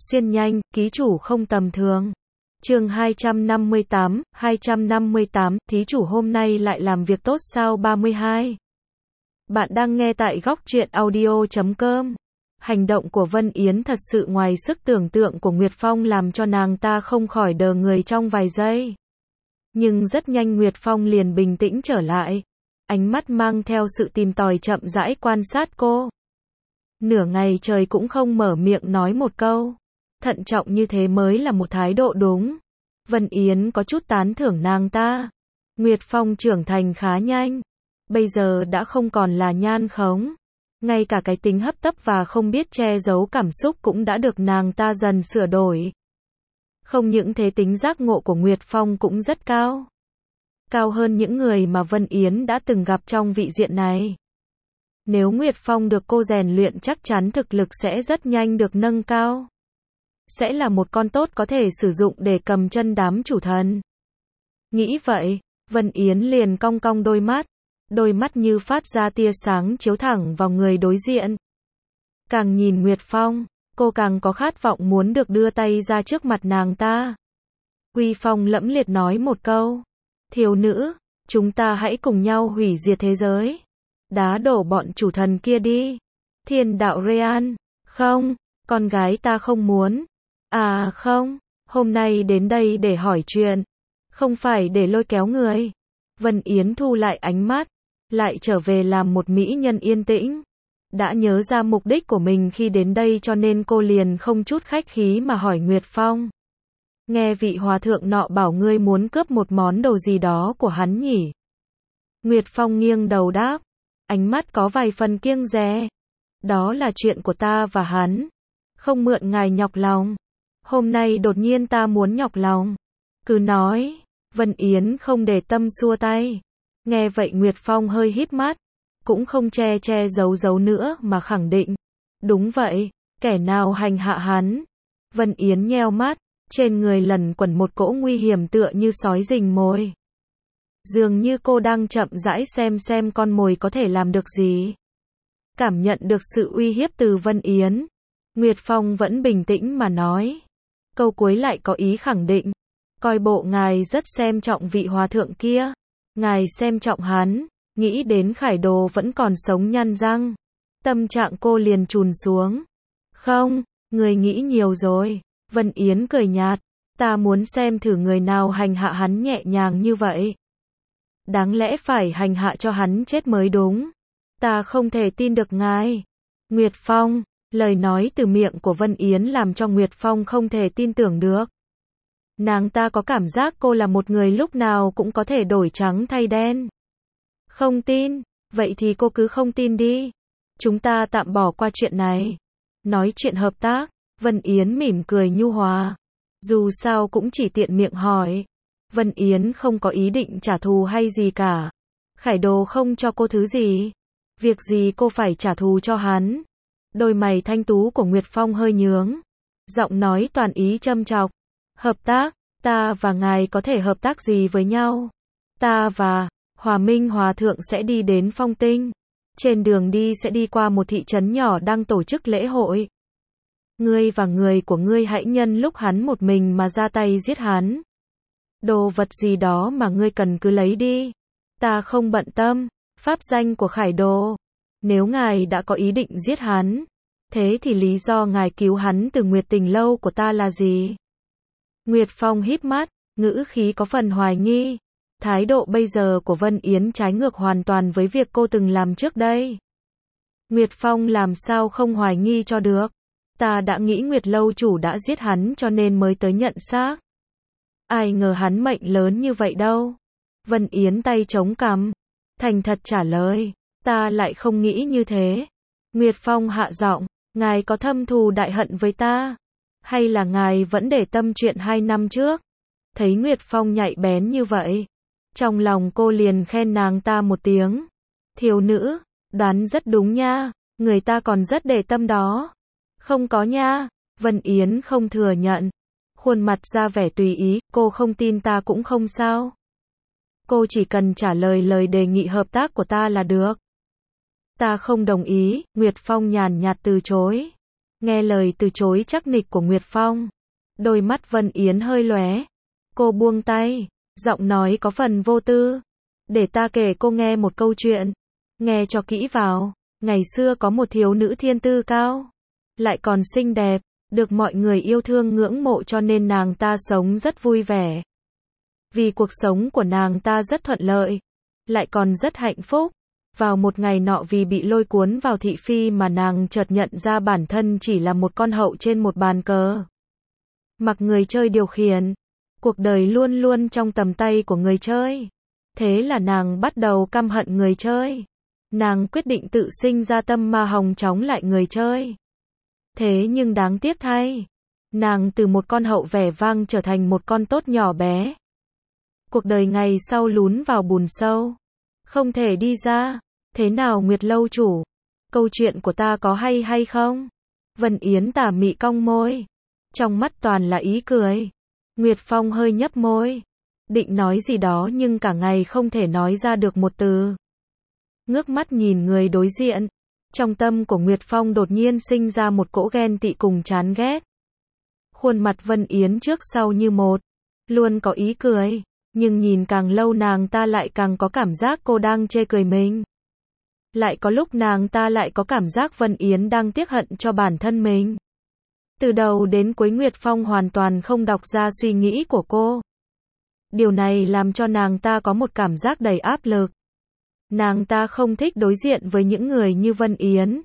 xuyên nhanh, ký chủ không tầm thường. Chương 258, thí chủ hôm nay lại làm việc tốt sao 32. Bạn đang nghe tại góc truyện audio.com. Hành động của Vân Yến thật sự ngoài sức tưởng tượng của Nguyệt Phong làm cho nàng ta không khỏi đờ người trong vài giây. Nhưng rất nhanh Nguyệt Phong liền bình tĩnh trở lại. Ánh mắt mang theo sự tìm tòi chậm rãi quan sát cô. Nửa ngày trời cũng không mở miệng nói một câu. Thận trọng như thế mới là một thái độ đúng. Vân Yến có chút tán thưởng nàng ta. Nguyệt Phong trưởng thành khá nhanh. Bây giờ đã không còn là nhan khống. Ngay cả cái tính hấp tấp và không biết che giấu cảm xúc cũng đã được nàng ta dần sửa đổi. Không những thế tính giác ngộ của Nguyệt Phong cũng rất cao. Cao hơn những người mà Vân Yến đã từng gặp trong vị diện này. Nếu Nguyệt Phong được cô rèn luyện chắc chắn thực lực sẽ rất nhanh được nâng cao. Sẽ là một con tốt có thể sử dụng để cầm chân đám chủ thần. Nghĩ vậy, Vân Yến liền cong cong đôi mắt. Đôi mắt như phát ra tia sáng chiếu thẳng vào người đối diện. Càng nhìn Nguyệt Phong, cô càng có khát vọng muốn được đưa tay ra trước mặt nàng ta. Uy phong lẫm liệt nói một câu. Thiếu nữ, chúng ta hãy cùng nhau hủy diệt thế giới. Đá đổ bọn chủ thần kia đi. Thiên đạo Rean. Không, con gái ta không muốn. À không, hôm nay đến đây để hỏi chuyện. Không phải để lôi kéo người. Vân Yến thu lại ánh mắt. Lại trở về làm một mỹ nhân yên tĩnh. Đã nhớ ra mục đích của mình khi đến đây cho nên cô liền không chút khách khí mà hỏi Nguyệt Phong. Nghe vị hòa thượng nọ bảo ngươi muốn cướp một món đồ gì đó của hắn nhỉ? Nguyệt Phong nghiêng đầu đáp. Ánh mắt có vài phần kiêng dè. Đó là chuyện của ta và hắn. Không mượn ngài nhọc lòng. Hôm nay đột nhiên ta muốn nhọc lòng. Cứ nói. Vân Yến không để tâm xua tay. Nghe vậy Nguyệt Phong hơi híp mắt. Cũng không che giấu nữa mà khẳng định. Đúng vậy, kẻ nào hành hạ hắn? Vân Yến nheo mắt. Trên người lẩn quẩn một cỗ nguy hiểm tựa như sói rình mồi. Dường như cô đang chậm rãi xem con mồi có thể làm được gì. Cảm nhận được sự uy hiếp từ Vân Yến. Nguyệt Phong vẫn bình tĩnh mà nói. Câu cuối lại có ý khẳng định. Coi bộ ngài rất xem trọng vị hòa thượng kia. Ngài xem trọng hắn. Nghĩ đến Khải Đồ vẫn còn sống nhăn răng. Tâm trạng cô liền trùn xuống. Không, người nghĩ nhiều rồi. Vân Yến cười nhạt. Ta muốn xem thử người nào hành hạ hắn nhẹ nhàng như vậy. Đáng lẽ phải hành hạ cho hắn chết mới đúng. Ta không thể tin được ngài. Nguyệt Phong, lời nói từ miệng của Vân Yến làm cho Nguyệt Phong không thể tin tưởng được. Nàng ta có cảm giác cô là một người lúc nào cũng có thể đổi trắng thay đen. Không tin, vậy thì cô cứ không tin đi. Chúng ta tạm bỏ qua chuyện này. Nói chuyện hợp tác, Vân Yến mỉm cười nhu hòa. Dù sao cũng chỉ tiện miệng hỏi. Vân Yến không có ý định trả thù hay gì cả. Khải Đồ không cho cô thứ gì. Việc gì cô phải trả thù cho hắn. Đôi mày thanh tú của Nguyệt Phong hơi nhướng. Giọng nói toàn ý châm chọc. Hợp tác, ta và ngài có thể hợp tác gì với nhau? Ta và Hòa Minh Hòa Thượng sẽ đi đến Phong Tinh. Trên đường đi sẽ đi qua một thị trấn nhỏ đang tổ chức lễ hội. Ngươi và người của ngươi hãy nhân lúc hắn một mình mà ra tay giết hắn. Đồ vật gì đó mà ngươi cần cứ lấy đi. Ta không bận tâm. Pháp danh của Khải Đồ. Nếu ngài đã có ý định giết hắn, thế thì lý do ngài cứu hắn từ Nguyệt Tình Lâu của ta là gì? Nguyệt Phong híp mắt, ngữ khí có phần hoài nghi. Thái độ bây giờ của Vân Yến trái ngược hoàn toàn với việc cô từng làm trước đây. Nguyệt Phong làm sao không hoài nghi cho được. Ta đã nghĩ Nguyệt Lâu chủ đã giết hắn cho nên mới tới nhận xác. Ai ngờ hắn mệnh lớn như vậy đâu. Vân Yến tay chống cằm. Thành thật trả lời. Ta lại không nghĩ như thế. Nguyệt Phong hạ giọng. Ngài có thâm thù đại hận với ta? Hay là ngài vẫn để tâm chuyện 2 năm trước? Thấy Nguyệt Phong nhạy bén như vậy. Trong lòng cô liền khen nàng ta một tiếng. Thiếu nữ, đoán rất đúng nha. Người ta còn rất để tâm đó. Không có nha. Vân Yến không thừa nhận. Khuôn mặt ra vẻ tùy ý. Cô không tin ta cũng không sao. Cô chỉ cần trả lời lời đề nghị hợp tác của ta là được. Ta không đồng ý. Nguyệt Phong nhàn nhạt từ chối. Nghe lời từ chối chắc nịch của Nguyệt Phong, đôi mắt Vân Yến hơi lóe. Cô buông tay, giọng nói có phần vô tư. Để ta kể cô nghe một câu chuyện. Nghe cho kỹ vào. Ngày xưa có một thiếu nữ thiên tư cao, lại còn xinh đẹp, được mọi người yêu thương ngưỡng mộ cho nên nàng ta sống rất vui vẻ. Vì cuộc sống của nàng ta rất thuận lợi, lại còn rất hạnh phúc. Vào một ngày nọ vì bị lôi cuốn vào thị phi mà nàng chợt nhận ra bản thân chỉ là một con hậu trên một bàn cờ. Mặc người chơi điều khiển, cuộc đời luôn luôn trong tầm tay của người chơi. Thế là nàng bắt đầu căm hận người chơi. Nàng quyết định tự sinh ra tâm ma hồng chống lại người chơi. Thế nhưng đáng tiếc thay, nàng từ một con hậu vẻ vang trở thành một con tốt nhỏ bé. Cuộc đời ngày sau lún vào bùn sâu, không thể đi ra. Thế nào Nguyệt lâu chủ? Câu chuyện của ta có hay không? Vân Yến tà mị cong môi, trong mắt toàn là ý cười. Nguyệt Phong hơi nhấp môi, định nói gì đó nhưng cả ngày không thể nói ra được một từ. Ngước mắt nhìn người đối diện, trong tâm của Nguyệt Phong đột nhiên sinh ra một cỗ ghen tị cùng chán ghét. Khuôn mặt Vân Yến trước sau như một, luôn có ý cười, nhưng nhìn càng lâu nàng ta lại càng có cảm giác cô đang chê cười mình. Lại có lúc nàng ta lại có cảm giác Vân Yến đang tiếc hận cho bản thân mình. Từ đầu đến cuối Nguyệt Phong hoàn toàn không đọc ra suy nghĩ của cô. Điều này làm cho nàng ta có một cảm giác đầy áp lực. Nàng ta không thích đối diện với những người như Vân Yến.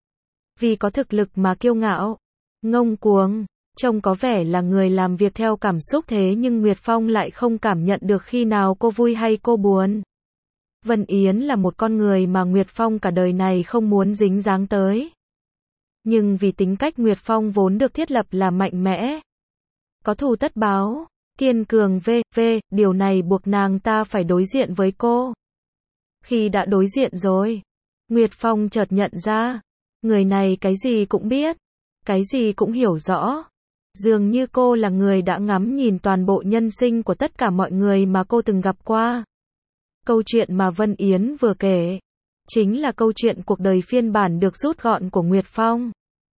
Vì có thực lực mà kiêu ngạo, ngông cuồng, trông có vẻ là người làm việc theo cảm xúc thế nhưng Nguyệt Phong lại không cảm nhận được khi nào cô vui hay cô buồn. Vân Yến là một con người mà Nguyệt Phong cả đời này không muốn dính dáng tới. Nhưng vì tính cách Nguyệt Phong vốn được thiết lập là mạnh mẽ, có thù tất báo, kiên cường điều này buộc nàng ta phải đối diện với cô. Khi đã đối diện rồi, Nguyệt Phong chợt nhận ra, người này cái gì cũng biết, cái gì cũng hiểu rõ. Dường như cô là người đã ngắm nhìn toàn bộ nhân sinh của tất cả mọi người mà cô từng gặp qua. Câu chuyện mà Vân Yến vừa kể, chính là câu chuyện cuộc đời phiên bản được rút gọn của Nguyệt Phong.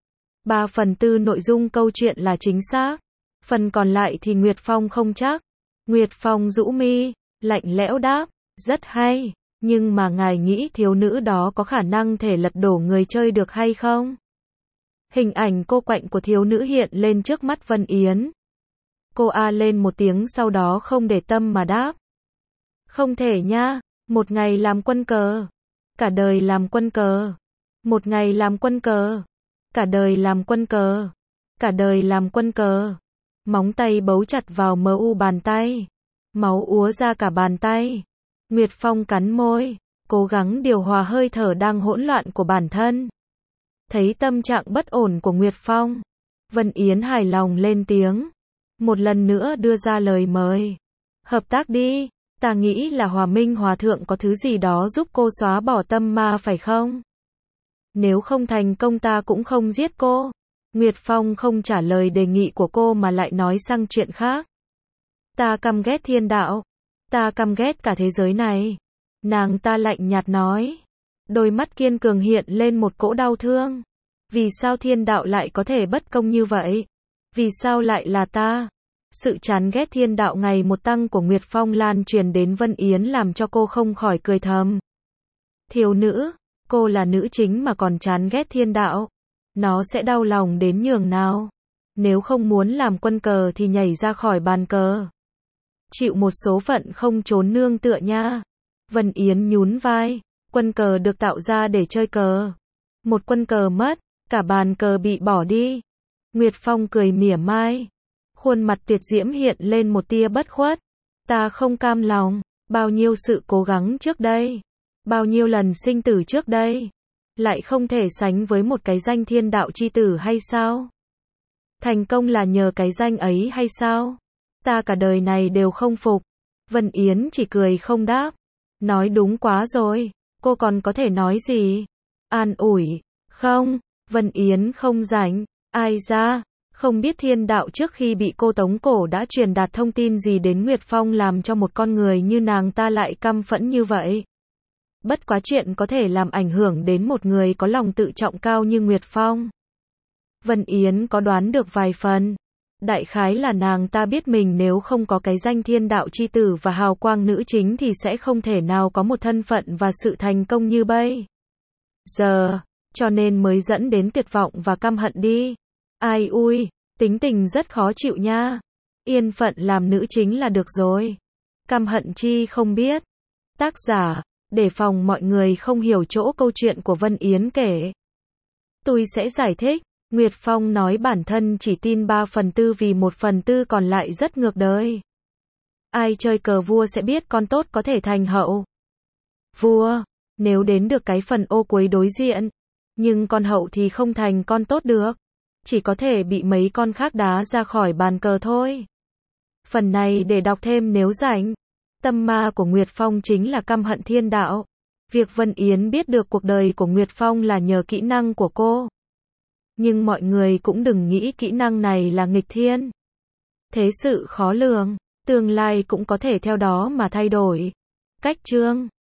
3/4 nội dung câu chuyện là chính xác, phần còn lại thì Nguyệt Phong không chắc. Nguyệt Phong rũ mi, lạnh lẽo đáp, rất hay, nhưng mà ngài nghĩ thiếu nữ đó có khả năng thể lật đổ người chơi được hay không? Hình ảnh cô quạnh của thiếu nữ hiện lên trước mắt Vân Yến. Cô a lên một tiếng sau đó không để tâm mà đáp. Không thể nha, một ngày làm quân cờ, cả đời làm quân cờ. Một ngày làm quân cờ, cả đời làm quân cờ, cả đời làm quân cờ. Móng tay bấu chặt vào mu bàn tay, máu úa ra cả bàn tay. Nguyệt Phong cắn môi, cố gắng điều hòa hơi thở đang hỗn loạn của bản thân. Thấy tâm trạng bất ổn của Nguyệt Phong, Vân Yến hài lòng lên tiếng, một lần nữa đưa ra lời mời. Hợp tác đi, ta nghĩ là Hòa Minh Hòa Thượng có thứ gì đó giúp cô xóa bỏ tâm ma phải không? Nếu không thành công ta cũng không giết cô. Nguyệt Phong không trả lời đề nghị của cô mà lại nói sang chuyện khác. Ta căm ghét thiên đạo. Ta căm ghét cả thế giới này. Nàng ta lạnh nhạt nói. Đôi mắt kiên cường hiện lên một cỗ đau thương. Vì sao thiên đạo lại có thể bất công như vậy? Vì sao lại là ta? Sự chán ghét thiên đạo ngày một tăng của Nguyệt Phong lan truyền đến Vân Yến làm cho cô không khỏi cười thầm. Thiếu nữ, cô là nữ chính mà còn chán ghét thiên đạo. Nó sẽ đau lòng đến nhường nào? Nếu không muốn làm quân cờ thì nhảy ra khỏi bàn cờ. Chịu một số phận không trốn nương tựa nha. Vân Yến nhún vai. Quân cờ được tạo ra để chơi cờ. Một quân cờ mất, cả bàn cờ bị bỏ đi. Nguyệt Phong cười mỉa mai. Khuôn mặt tuyệt diễm hiện lên một tia bất khuất. Ta không cam lòng. Bao nhiêu sự cố gắng trước đây. Bao nhiêu lần sinh tử trước đây. Lại không thể sánh với một cái danh thiên đạo chi tử hay sao? Thành công là nhờ cái danh ấy hay sao? Ta cả đời này đều không phục. Vân Yến chỉ cười không đáp. Nói đúng quá rồi. Cô còn có thể nói gì? An ủi. Không, Vân Yến không rảnh. Ai ra? Không biết thiên đạo trước khi bị cô tống cổ đã truyền đạt thông tin gì đến Nguyệt Phong làm cho một con người như nàng ta lại căm phẫn như vậy. Bất quá chuyện có thể làm ảnh hưởng đến một người có lòng tự trọng cao như Nguyệt Phong. Vân Yến có đoán được vài phần. Đại khái là nàng ta biết mình nếu không có cái danh thiên đạo chi tử và hào quang nữ chính thì sẽ không thể nào có một thân phận và sự thành công như bây giờ, cho nên mới dẫn đến tuyệt vọng và căm hận đi. Ai ui, tính tình rất khó chịu nha. Yên phận làm nữ chính là được rồi. Căm hận chi không biết. Tác giả, để phòng mọi người không hiểu chỗ câu chuyện của Vân Yến kể, tôi sẽ giải thích. Nguyệt Phong nói bản thân chỉ tin 3/4 vì 1/4 còn lại rất ngược đời. Ai chơi cờ vua sẽ biết con tốt có thể thành hậu vua, nếu đến được cái phần ô cuối đối diện. Nhưng con hậu thì không thành con tốt được. Chỉ có thể bị mấy con khác đá ra khỏi bàn cờ thôi. Phần này để đọc thêm nếu rảnh. Tâm ma của Nguyệt Phong chính là căm hận thiên đạo. Việc Vân Yến biết được cuộc đời của Nguyệt Phong là nhờ kỹ năng của cô. Nhưng mọi người cũng đừng nghĩ kỹ năng này là nghịch thiên. Thế sự khó lường, tương lai cũng có thể theo đó mà thay đổi. Cách chương